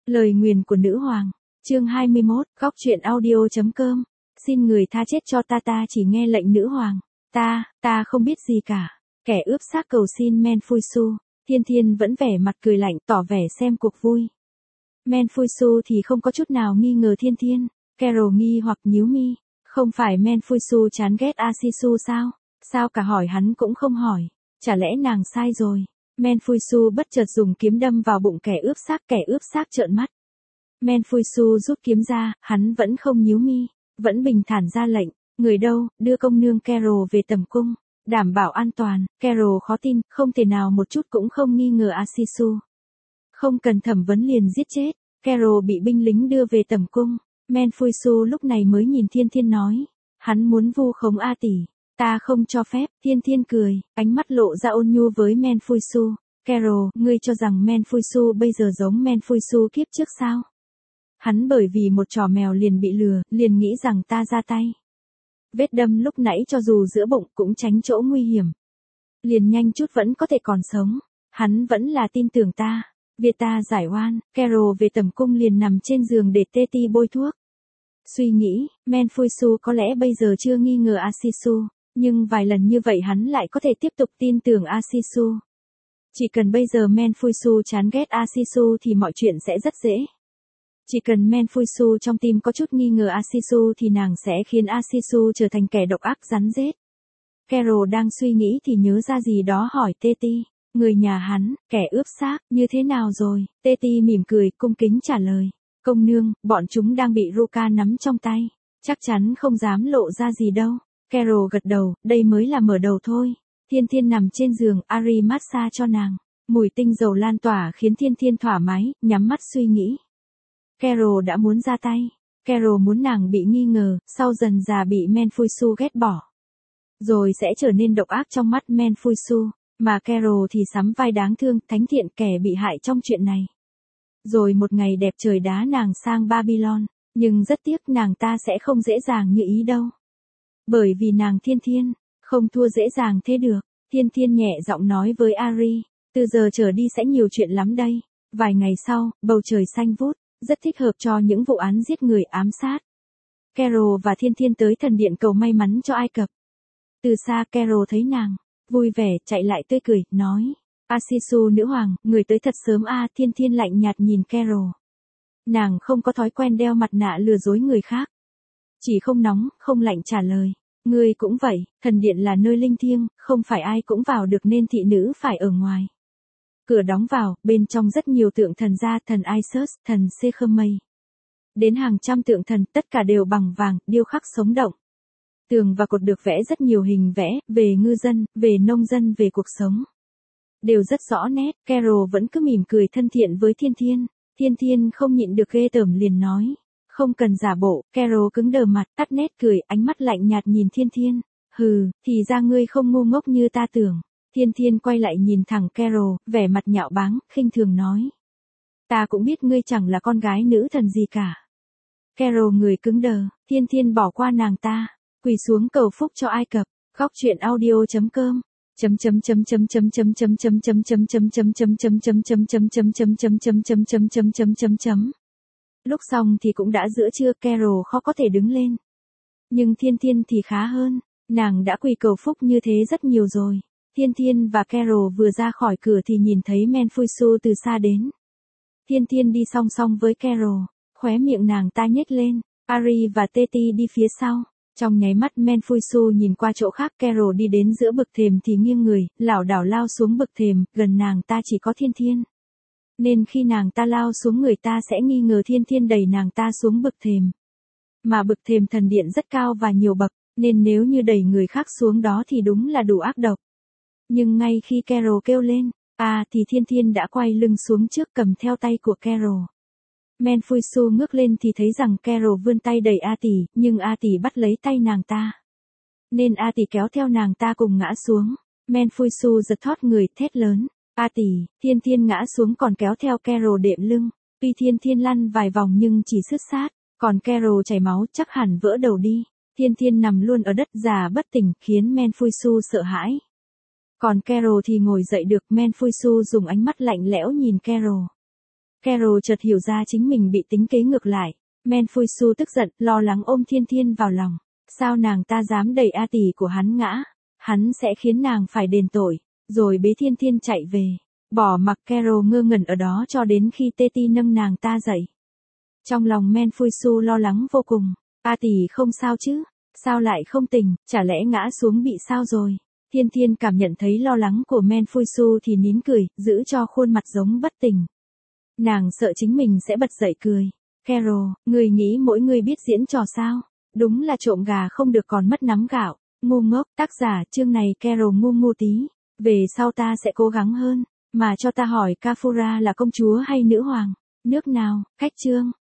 Lời nguyền của nữ hoàng. Chương 21, góc truyện audio.com. Xin người tha chết cho ta chỉ nghe lệnh nữ hoàng. Ta không biết gì cả. Kẻ ướp xác cầu xin Menfuisu. Thiên Thiên vẫn vẻ mặt cười lạnh tỏ vẻ xem cuộc vui. Menfuisu thì không có chút nào nghi ngờ Thiên Thiên. Carol nghi hoặc nhíu mi. Không phải Menfuisu chán ghét Asisu sao? Sao cả hỏi hắn cũng không hỏi. Chả lẽ nàng sai rồi? Menfuisu bất chợt dùng kiếm đâm vào bụng kẻ ướp xác trợn mắt. Menfuisu rút kiếm ra, hắn vẫn không nhíu mi, vẫn bình thản ra lệnh, người đâu, đưa công nương Carol về tầm cung, đảm bảo an toàn. Carol khó tin, không thể nào một chút cũng không nghi ngờ Asisu. Không cần thẩm vấn liền giết chết, Carol bị binh lính đưa về tầm cung. Menfuisu lúc này mới nhìn Thiên Thiên nói, hắn muốn vu khống A tỷ. Ta không cho phép. Thiên Thiên cười, ánh mắt lộ ra ôn nhu với Menfuisu. Carol, ngươi cho rằng Menfuisu bây giờ giống Menfuisu kiếp trước sao? Hắn bởi vì một trò mèo liền bị lừa, liền nghĩ rằng ta ra tay. Vết đâm lúc nãy cho dù giữa bụng cũng tránh chỗ nguy hiểm. Liền nhanh chút vẫn có thể còn sống. Hắn vẫn là tin tưởng ta. Việc ta giải oan. Carol về tầm cung liền nằm trên giường để tê ti bôi thuốc. Suy nghĩ, Menfuisu có lẽ bây giờ chưa nghi ngờ Asisu. Nhưng vài lần như vậy hắn lại có thể tiếp tục tin tưởng Asisu. Chỉ cần bây giờ Menfuisu chán ghét Asisu thì mọi chuyện sẽ rất dễ. Chỉ cần Menfuisu trong tim có chút nghi ngờ Asisu thì nàng sẽ khiến Asisu trở thành kẻ độc ác rắn rết. Carol đang suy nghĩ thì nhớ ra gì đó hỏi Teti, người nhà hắn, kẻ ướp xác, như thế nào rồi? Teti mỉm cười, cung kính trả lời. Công nương, bọn chúng đang bị Ruka nắm trong tay. Chắc chắn không dám lộ ra gì đâu. Carol gật đầu, đây mới là mở đầu thôi. Thiên Thiên nằm trên giường, Ari massage cho nàng. Mùi tinh dầu lan tỏa khiến Thiên Thiên thoải mái, nhắm mắt suy nghĩ. Carol đã muốn ra tay. Carol muốn nàng bị nghi ngờ, sau dần già bị Menfuisu ghét bỏ. Rồi sẽ trở nên độc ác trong mắt Menfuisu, mà Carol thì sắm vai đáng thương, thánh thiện kẻ bị hại trong chuyện này. Rồi một ngày đẹp trời đá nàng sang Babylon, nhưng rất tiếc nàng ta sẽ không dễ dàng như ý đâu. Bởi vì nàng Thiên Thiên, không thua dễ dàng thế được. Thiên Thiên nhẹ giọng nói với Ari, từ giờ trở đi sẽ nhiều chuyện lắm đây. Vài ngày sau, bầu trời xanh vút, rất thích hợp cho những vụ án giết người ám sát. Carol và Thiên Thiên tới thần điện cầu may mắn cho Ai Cập. Từ xa Carol thấy nàng, vui vẻ chạy lại tươi cười, nói, Asisu nữ hoàng, người tới thật sớm a. Thiên Thiên lạnh nhạt nhìn Carol. Nàng không có thói quen đeo mặt nạ lừa dối người khác. Chỉ không nóng, không lạnh trả lời. Ngươi cũng vậy, thần điện là nơi linh thiêng, không phải ai cũng vào được nên thị nữ phải ở ngoài. Cửa đóng vào, bên trong rất nhiều tượng thần gia, thần Isis, thần Sekhmei. Đến hàng trăm tượng thần, tất cả đều bằng vàng, điêu khắc sống động. Tường và cột được vẽ rất nhiều hình vẽ, về ngư dân, về nông dân, về cuộc sống. Đều rất rõ nét, Carol vẫn cứ mỉm cười thân thiện với Thiên Thiên. Thiên Thiên không nhịn được ghê tởm liền nói. Không cần giả bộ. Carol cứng đờ mặt, tắt nét cười, ánh mắt lạnh nhạt nhìn Thiên Thiên. Hừ, thì ra ngươi không ngu ngốc như ta tưởng. Thiên Thiên quay lại nhìn thẳng Carol, vẻ mặt nhạo báng, khinh thường nói. Ta cũng biết ngươi chẳng là con gái nữ thần gì cả. Carol người cứng đờ, Thiên Thiên bỏ qua nàng ta, quỳ xuống cầu phúc cho Ai Cập. Góc truyện audio.com. Lúc xong thì cũng đã giữa trưa, Carol khó có thể đứng lên. Nhưng Thiên Thiên thì khá hơn, nàng đã quỳ cầu phúc như thế rất nhiều rồi. Thiên Thiên và Carol vừa ra khỏi cửa thì nhìn thấy Menfuisu từ xa đến. Thiên Thiên đi song song với Carol, khóe miệng nàng ta nhếch lên, Ari và Teti đi phía sau. Trong nháy mắt Menfuisu nhìn qua chỗ khác, Carol đi đến giữa bậc thềm thì nghiêng người, lảo đảo lao xuống bậc thềm, gần nàng ta chỉ có Thiên Thiên. Nên khi nàng ta lao xuống người ta sẽ nghi ngờ Thiên Thiên đẩy nàng ta xuống bậc thềm. Mà bậc thềm thần điện rất cao và nhiều bậc, nên nếu như đẩy người khác xuống đó thì đúng là đủ ác độc. Nhưng ngay khi Carol kêu lên, thì Thiên Thiên đã quay lưng xuống trước cầm theo tay của Carol. Menfuisu ngước lên thì thấy rằng Carol vươn tay đẩy A tỷ, nhưng A tỷ bắt lấy tay nàng ta. Nên A tỷ kéo theo nàng ta cùng ngã xuống. Menfuisu giật thót người, thét lớn. A tỷ, Thiên Thiên ngã xuống còn kéo theo Carol đệm lưng. Tuy Thiên Thiên lăn vài vòng nhưng chỉ sứt sát, còn Carol chảy máu chắc hẳn vỡ đầu đi. Thiên Thiên nằm luôn ở đất già bất tỉnh khiến Menfuisu sợ hãi. Còn Carol thì ngồi dậy được. Menfuisu dùng ánh mắt lạnh lẽo nhìn Carol. Carol chợt hiểu ra chính mình bị tính kế ngược lại. Manfuisu tức giận, lo lắng ôm Thiên Thiên vào lòng. Sao nàng ta dám đẩy A tỷ của hắn ngã? Hắn sẽ khiến nàng phải đền tội. Rồi bế Thiên Thiên chạy về. Bỏ mặc Carol ngơ ngẩn ở đó cho đến khi Teti nâng nàng ta dậy. Trong lòng Manfuisu lo lắng vô cùng. A tỷ không sao chứ? Sao lại không tỉnh, chả lẽ ngã xuống bị sao rồi? Thiên Thiên cảm nhận thấy lo lắng của Manfuisu thì nín cười, giữ cho khuôn mặt giống bất tỉnh. Nàng sợ chính mình sẽ bật dậy cười. Carol, người nghĩ mỗi người biết diễn trò sao? Đúng là trộm gà không được còn mất nắm gạo. Ngu ngốc, tác giả chương này Carol ngu ngu tí. Về sau ta sẽ cố gắng hơn. Mà cho ta hỏi Kafura là công chúa hay nữ hoàng? Nước nào? Khách chương.